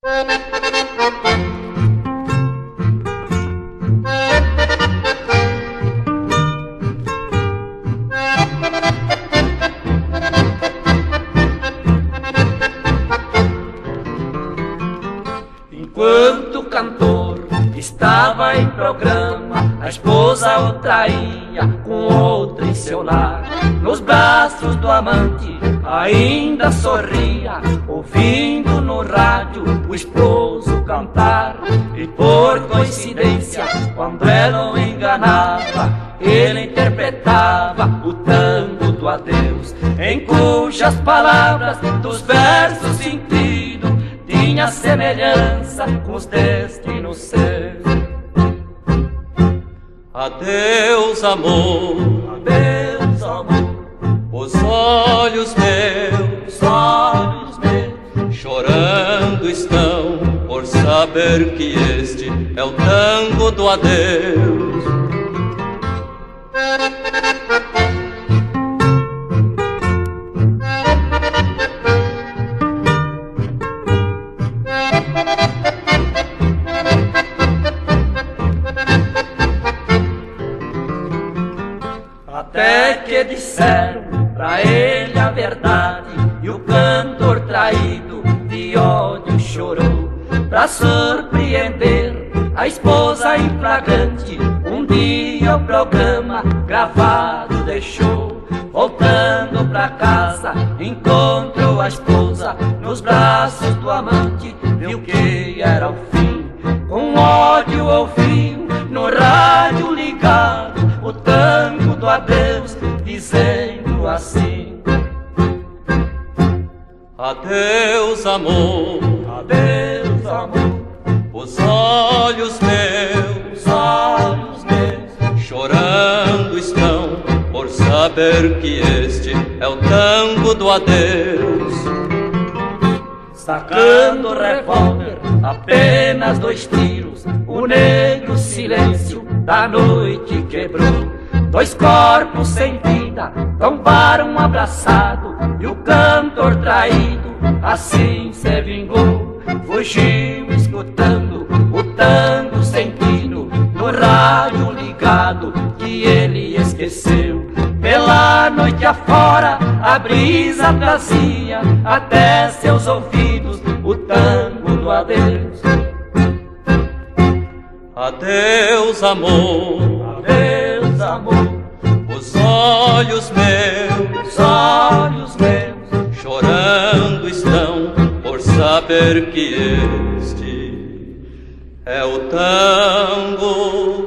Enquanto o cantor estava em programa, a esposa o traía com outra em seu lar. Nos braços do amante ainda sorria, ouvindo no rádio o esposo cantar. E por coincidência, quando ela o enganava, ele interpretava o tango do adeus, em cujas palavras dos versos sentido tinha semelhança com os destinos seus. Adeus, amor, adeus, amor, os olhos meus, chorando estão por saber que este é o tango do adeus. Até que disseram pra ele a verdade, e o cantor traído de ódio chorou. Pra surpreender a esposa em flagrante, um dia o programa gravado deixou. Voltando pra casa, encontrou a esposa nos braços do amante, viu que era o fim. Com ódio ouviu no rádio ligado o tango do adeus, dizendo assim: adeus, amor, adeus, amor, os olhos meus, chorando estão por saber que este é o tango do adeus. Sacando o revólver, apenas 2 tiros, o negro silêncio da noite quebrou. 2 corpos sem vida tombaram abraçado, e o cantor traído assim se vingou. Fugiu escutando o tango sentido no rádio ligado que ele esqueceu. Pela noite afora a brisa trazia até seus ouvidos o tango do adeus. Adeus, amor, adeus, amor, os olhos meus, chorando estão por saber que este é o tango